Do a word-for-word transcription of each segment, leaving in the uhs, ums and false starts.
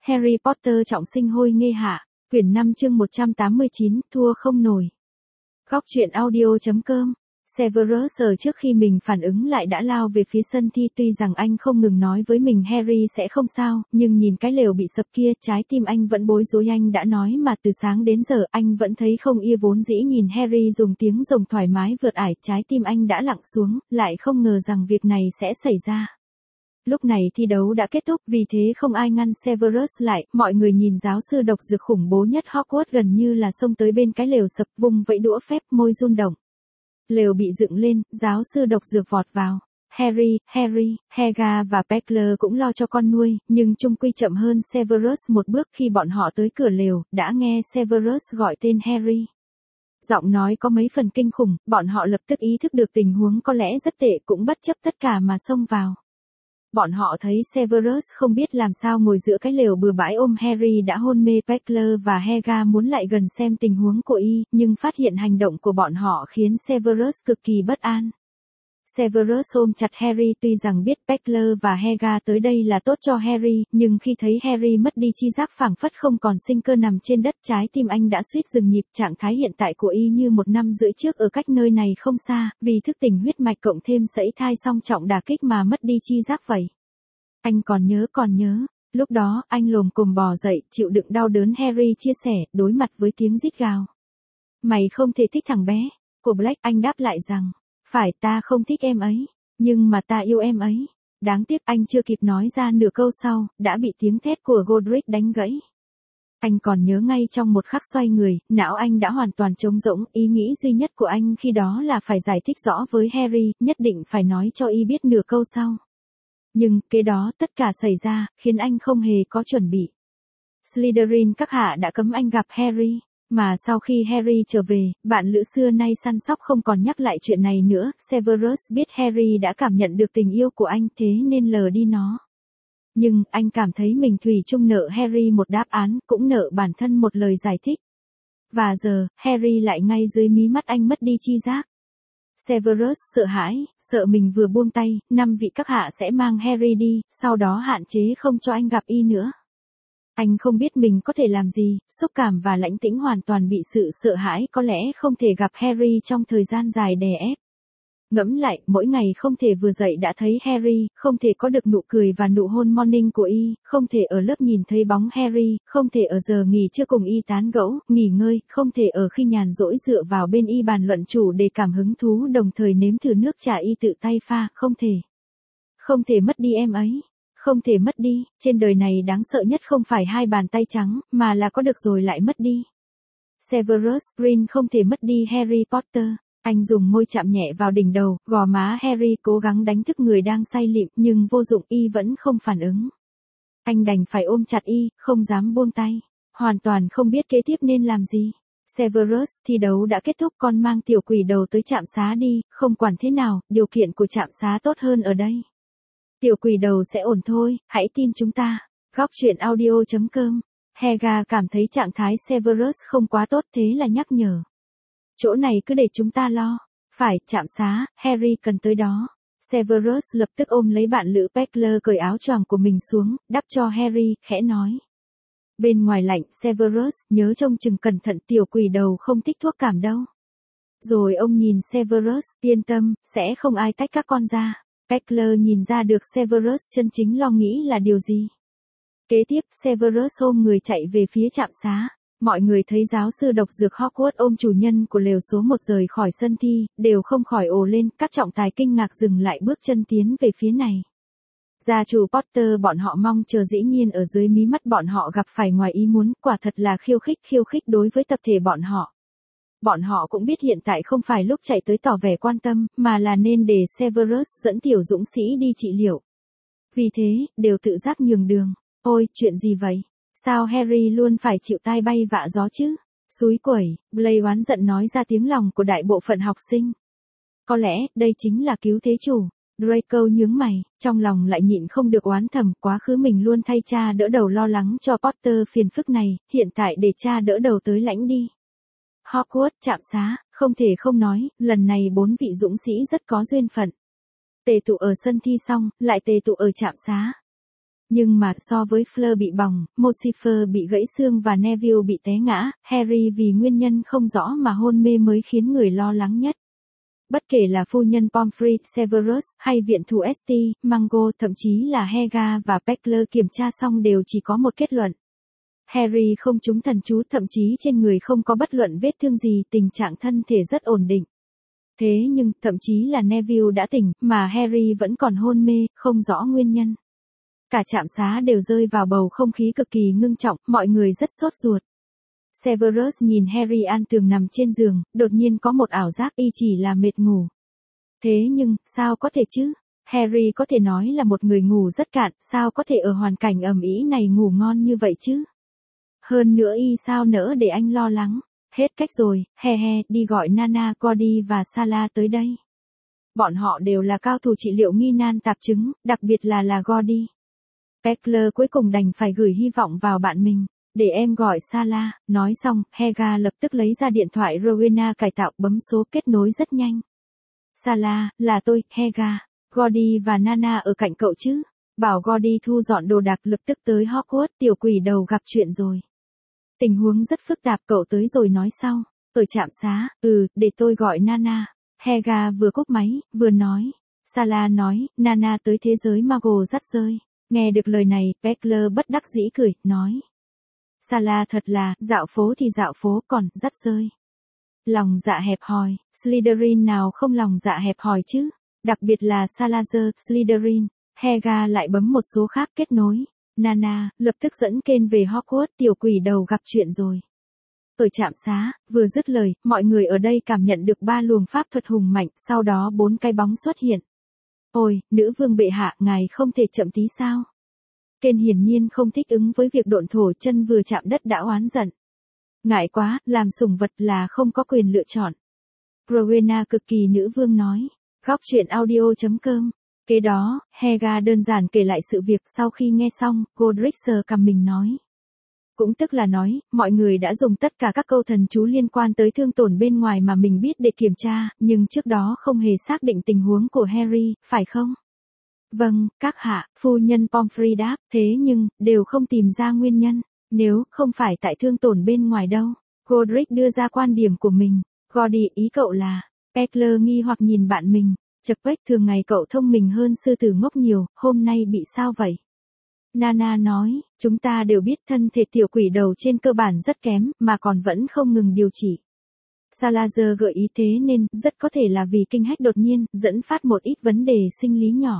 Harry Potter trọng sinh hôi nghê hạ, quyển năm chương một trăm tám mươi chín, thua không nổi. Góc truyện audio.com. Severus ở trước khi mình phản ứng lại đã lao về phía sân thi, tuy rằng anh không ngừng nói với mình Harry sẽ không sao, nhưng nhìn cái lều bị sập kia, trái tim anh vẫn bối rối. Anh đã nói mà từ sáng đến giờ anh vẫn thấy không yên, vốn dĩ nhìn Harry dùng tiếng rồng thoải mái vượt ải, trái tim anh đã lặng xuống, lại không ngờ rằng việc này sẽ xảy ra. Lúc này thi đấu đã kết thúc, vì thế không ai ngăn Severus lại, mọi người nhìn giáo sư độc dược khủng bố nhất Hogwarts gần như là xông tới bên cái lều sập, vùng vẫy đũa phép, môi run động. Lều bị dựng lên, giáo sư độc dược vọt vào. Harry, Harry, Helga và Peckler cũng lo cho con nuôi, nhưng chung quy chậm hơn Severus một bước. Khi bọn họ tới cửa lều, đã nghe Severus gọi tên Harry. Giọng nói có mấy phần kinh khủng, bọn họ lập tức ý thức được tình huống có lẽ rất tệ, cũng bất chấp tất cả mà xông vào. Bọn họ thấy Severus không biết làm sao ngồi giữa cái lều bừa bãi ôm Harry đã hôn mê. Peckler và Helga muốn lại gần xem tình huống của y, nhưng phát hiện hành động của bọn họ khiến Severus cực kỳ bất an. Severus ôm chặt Harry, tuy rằng biết Peckler và Helga tới đây là tốt cho Harry, nhưng khi thấy Harry mất đi chi giác, phảng phất không còn sinh cơ nằm trên đất, trái tim anh đã suýt dừng nhịp. Trạng thái hiện tại của y như một năm rưỡi trước ở cách nơi này không xa, vì thức tỉnh huyết mạch cộng thêm sẫy thai song trọng đả kích mà mất đi chi giác vậy. Anh còn nhớ còn nhớ, lúc đó anh lồm cồm bò dậy, chịu đựng đau đớn. Harry chia sẻ, đối mặt với tiếng rít gào. Mày không thể thích thằng bé của Black, anh đáp lại rằng, phải, ta không thích em ấy, nhưng mà ta yêu em ấy. Đáng tiếc anh chưa kịp nói ra nửa câu sau, đã bị tiếng thét của Godric đánh gãy. Anh còn nhớ ngay trong một khắc xoay người, não anh đã hoàn toàn trống rỗng, ý nghĩ duy nhất của anh khi đó là phải giải thích rõ với Harry, nhất định phải nói cho y biết nửa câu sau. Nhưng, kế đó tất cả xảy ra, khiến anh không hề có chuẩn bị. Slytherin các hạ đã cấm anh gặp Harry, mà sau khi Harry trở về, bạn lữ xưa nay săn sóc không còn nhắc lại chuyện này nữa. Severus biết Harry đã cảm nhận được tình yêu của anh, thế nên lờ đi nó. Nhưng, anh cảm thấy mình thủy chung nợ Harry một đáp án, cũng nợ bản thân một lời giải thích. Và giờ, Harry lại ngay dưới mí mắt anh mất đi chi giác. Severus sợ hãi, sợ mình vừa buông tay, năm vị các hạ sẽ mang Harry đi, sau đó hạn chế không cho anh gặp y nữa. Anh không biết mình có thể làm gì, xúc cảm và lãnh tĩnh hoàn toàn bị sự sợ hãi, có lẽ không thể gặp Harry trong thời gian dài đè ép. Ngẫm lại, mỗi ngày không thể vừa dậy đã thấy Harry, không thể có được nụ cười và nụ hôn morning của y, không thể ở lớp nhìn thấy bóng Harry, không thể ở giờ nghỉ trưa cùng y tán gẫu, nghỉ ngơi, không thể ở khi nhàn rỗi dựa vào bên y bàn luận chủ đề cảm hứng thú, đồng thời nếm thử nước trà y tự tay pha, không thể. Không thể mất đi em ấy. Không thể mất đi, trên đời này đáng sợ nhất không phải hai bàn tay trắng, mà là có được rồi lại mất đi. Severus Green không thể mất đi Harry Potter. Anh dùng môi chạm nhẹ vào đỉnh đầu, gò má Harry, cố gắng đánh thức người đang say lịm, nhưng vô dụng, y vẫn không phản ứng. Anh đành phải ôm chặt y, không dám buông tay, hoàn toàn không biết kế tiếp nên làm gì. Severus, thi đấu đã kết thúc, con mang tiểu quỷ đầu tới trạm xá đi, không quản thế nào, điều kiện của trạm xá tốt hơn ở đây. Tiểu quỷ đầu sẽ ổn thôi, hãy tin chúng ta. Góc truyện audio.com. Helga cảm thấy trạng thái Severus không quá tốt, thế là nhắc nhở. Chỗ này cứ để chúng ta lo. Phải, trạm xá, Harry cần tới đó. Severus lập tức ôm lấy bạn lữ Peckler, cởi áo choàng của mình xuống, đắp cho Harry, khẽ nói. Bên ngoài lạnh, Severus, nhớ trông chừng cẩn thận, tiểu quỷ đầu không thích thuốc cảm đâu. Rồi ông nhìn Severus, yên tâm, sẽ không ai tách các con ra. Peckler nhìn ra được Severus chân chính lo nghĩ là điều gì. Kế tiếp, Severus ôm người chạy về phía trạm xá. Mọi người thấy giáo sư độc dược Hogwarts ôm chủ nhân của lều số một rời khỏi sân thi, đều không khỏi ồ lên, các trọng tài kinh ngạc dừng lại bước chân tiến về phía này. Gia chủ Potter bọn họ mong chờ dĩ nhiên ở dưới mí mắt bọn họ gặp phải ngoài ý muốn, quả thật là khiêu khích khiêu khích đối với tập thể bọn họ. Bọn họ cũng biết hiện tại không phải lúc chạy tới tỏ vẻ quan tâm, mà là nên để Severus dẫn tiểu dũng sĩ đi trị liệu. Vì thế, đều tự giác nhường đường. Ôi, chuyện gì vậy? Sao Harry luôn phải chịu tai bay vạ gió chứ? Xúi quẩy, Blaise oán giận nói ra tiếng lòng của đại bộ phận học sinh. Có lẽ, đây chính là cứu thế chủ. Draco nhướng mày, trong lòng lại nhịn không được oán thầm, quá khứ mình luôn thay cha đỡ đầu lo lắng cho Potter phiền phức này, hiện tại để cha đỡ đầu tới lãnh đi. Hogwarts, trạm xá, không thể không nói, lần này bốn vị dũng sĩ rất có duyên phận. Tề tụ ở sân thi xong, lại tề tụ ở trạm xá. Nhưng mà so với Fleur bị bỏng, Mosifer bị gãy xương và Neville bị té ngã, Harry vì nguyên nhân không rõ mà hôn mê mới khiến người lo lắng nhất. Bất kể là phu nhân Pomfrey, Severus, hay viện thủ ét tê, Mungo, thậm chí là Helga và Peckler kiểm tra xong đều chỉ có một kết luận. Harry không trúng thần chú, thậm chí trên người không có bất luận vết thương gì, tình trạng thân thể rất ổn định. Thế nhưng, thậm chí là Neville đã tỉnh, mà Harry vẫn còn hôn mê, không rõ nguyên nhân. Cả trạm xá đều rơi vào bầu không khí cực kỳ ngưng trọng, mọi người rất sốt ruột. Severus nhìn Harry an tường nằm trên giường, đột nhiên có một ảo giác y chỉ là mệt ngủ. Thế nhưng, sao có thể chứ? Harry có thể nói là một người ngủ rất cạn, sao có thể ở hoàn cảnh ầm ĩ này ngủ ngon như vậy chứ? Hơn nữa y sao nỡ để anh lo lắng. Hết cách rồi, he he, đi gọi Nana, Gordy và Salah tới đây. Bọn họ đều là cao thủ trị liệu nghi nan tạp chứng, đặc biệt là là Gordy. Peckler cuối cùng đành phải gửi hy vọng vào bạn mình. Để em gọi Salah, nói xong, Helga lập tức lấy ra điện thoại Rowena cải tạo, bấm số kết nối rất nhanh. Salah, là tôi, Helga. Gordy và Nana ở cạnh cậu chứ? Bảo Gordy thu dọn đồ đạc lập tức tới Hogwarts, tiểu quỷ đầu gặp chuyện rồi. Tình huống rất phức tạp, cậu tới rồi nói sau. Ở trạm xá, ừ, để tôi gọi Nana. Helga vừa cúp máy, vừa nói. Salah nói, Nana tới thế giới Muggle dắt rơi. Nghe được lời này, Peckler bất đắc dĩ cười, nói. Salah thật là, dạo phố thì dạo phố, còn, dắt rơi. Lòng dạ hẹp hòi, Slytherin nào không lòng dạ hẹp hòi chứ? Đặc biệt là Salazar, Slytherin. Helga lại bấm một số khác kết nối. Nana, lập tức dẫn Ken về Hogwarts, tiểu quỷ đầu gặp chuyện rồi. Ở trạm xá, vừa dứt lời, mọi người ở đây cảm nhận được ba luồng pháp thuật hùng mạnh, sau đó bốn cái bóng xuất hiện. Ôi, nữ vương bệ hạ, ngài không thể chậm tí sao? Ken hiển nhiên không thích ứng với việc độn thổ, chân vừa chạm đất đã oán giận. Ngại quá, làm sủng vật là không có quyền lựa chọn. Rowena cực kỳ nữ vương nói. Góc truyện audio chấm com. Kế đó, Helga đơn giản kể lại sự việc. Sau khi nghe xong, Godric sờ cằm mình nói. Cũng tức là nói, mọi người đã dùng tất cả các câu thần chú liên quan tới thương tổn bên ngoài mà mình biết để kiểm tra, nhưng trước đó không hề xác định tình huống của Harry, phải không? Vâng, các hạ, phu nhân Pomfrey đáp, thế nhưng, đều không tìm ra nguyên nhân, nếu không phải tại thương tổn bên ngoài đâu. Godric đưa ra quan điểm của mình. Gordy, ý cậu là, Peckler nghi hoặc nhìn bạn mình. Chật Peck, thường ngày cậu thông minh hơn sư tử ngốc nhiều, hôm nay bị sao vậy? Nana nói, chúng ta đều biết thân thể tiểu quỷ đầu trên cơ bản rất kém, mà còn vẫn không ngừng điều trị. Salazar gợi ý thế nên, rất có thể là vì kinh hách đột nhiên, dẫn phát một ít vấn đề sinh lý nhỏ.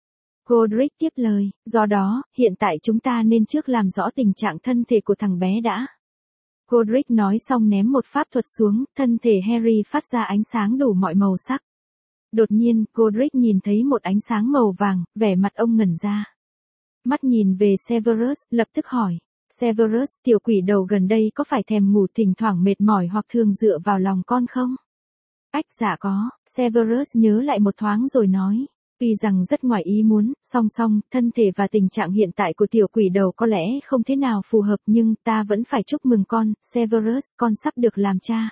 Godric tiếp lời, do đó, hiện tại chúng ta nên trước làm rõ tình trạng thân thể của thằng bé đã. Godric nói xong ném một pháp thuật xuống, thân thể Harry phát ra ánh sáng đủ mọi màu sắc. Đột nhiên, Godric nhìn thấy một ánh sáng màu vàng, vẻ mặt ông ngẩn ra. Mắt nhìn về Severus, lập tức hỏi. Severus, tiểu quỷ đầu gần đây có phải thèm ngủ thỉnh thoảng mệt mỏi hoặc thường dựa vào lòng con không? Ách, dạ có, Severus nhớ lại một thoáng rồi nói. Tuy rằng rất ngoài ý muốn, song song, thân thể và tình trạng hiện tại của tiểu quỷ đầu có lẽ không thế nào phù hợp nhưng ta vẫn phải chúc mừng con, Severus, con sắp được làm cha.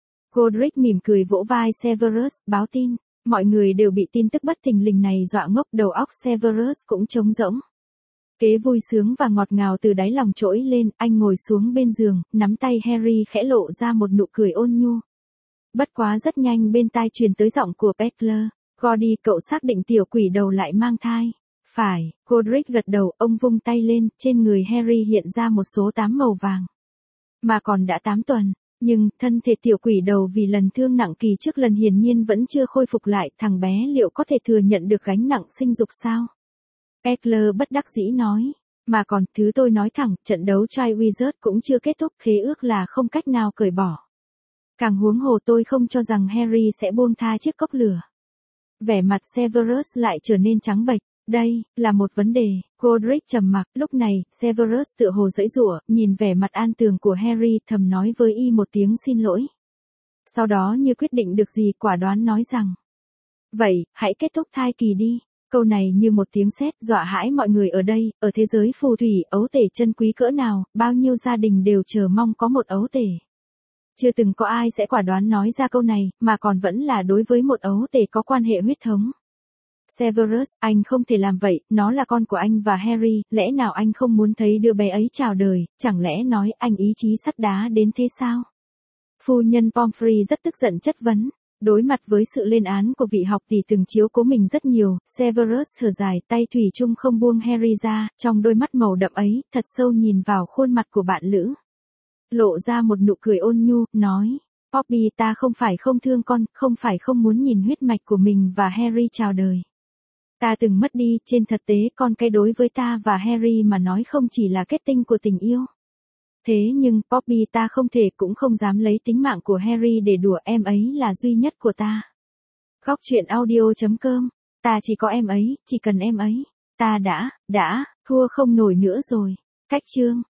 Godric mỉm cười vỗ vai Severus, báo tin. Mọi người đều bị tin tức bất thình lình này dọa ngốc, đầu óc Severus cũng trống rỗng. Kế vui sướng và ngọt ngào từ đáy lòng trỗi lên, anh ngồi xuống bên giường, nắm tay Harry khẽ lộ ra một nụ cười ôn nhu. Bất quá rất nhanh bên tai truyền tới giọng của Peckler. Gordy, cậu xác định tiểu quỷ đầu lại mang thai. Phải, Godric gật đầu, ông vung tay lên, trên người Harry hiện ra một số tám màu vàng. Mà còn đã tám tuần, nhưng, thân thể tiểu quỷ đầu vì lần thương nặng kỳ trước lần hiển nhiên vẫn chưa khôi phục lại, thằng bé liệu có thể thừa nhận được gánh nặng sinh dục sao? Peckler bất đắc dĩ nói. Mà còn, thứ tôi nói thẳng, trận đấu Triwizard cũng chưa kết thúc, khế ước là không cách nào cởi bỏ. Càng huống hồ tôi không cho rằng Harry sẽ buông tha chiếc cốc lửa. Vẻ mặt Severus lại trở nên trắng bệch. Đây, là một vấn đề. Godric trầm mặc, lúc này, Severus tựa hồ giãy giụa, nhìn vẻ mặt an tường của Harry, thầm nói với y một tiếng xin lỗi. Sau đó như quyết định được gì, quả đoán nói rằng. Vậy, hãy kết thúc thai kỳ đi. Câu này như một tiếng sét dọa hãi mọi người ở đây, ở thế giới phù thủy, ấu tể chân quý cỡ nào, bao nhiêu gia đình đều chờ mong có một ấu tể. Chưa từng có ai sẽ quả đoán nói ra câu này, mà còn vẫn là đối với một ấu tể có quan hệ huyết thống. Severus, anh không thể làm vậy, nó là con của anh và Harry, lẽ nào anh không muốn thấy đứa bé ấy chào đời, chẳng lẽ nói anh ý chí sắt đá đến thế sao? Phu nhân Pomfrey rất tức giận chất vấn. Đối mặt với sự lên án của vị học tỷ từng chiếu cố mình rất nhiều, Severus thở dài, tay thủy chung không buông Harry ra, trong đôi mắt màu đậm ấy, thật sâu nhìn vào khuôn mặt của bạn lữ. Lộ ra một nụ cười ôn nhu, nói, Poppy, ta không phải không thương con, không phải không muốn nhìn huyết mạch của mình và Harry chào đời. Ta từng mất đi, trên thực tế con cái đối với ta và Harry mà nói không chỉ là kết tinh của tình yêu. Thế nhưng, Poppy, ta không thể cũng không dám lấy tính mạng của Harry để đùa, em ấy là duy nhất của ta. Góc truyện audio chấm com, ta chỉ có em ấy, chỉ cần em ấy. Ta đã, đã, thua không nổi nữa rồi. Cách chương.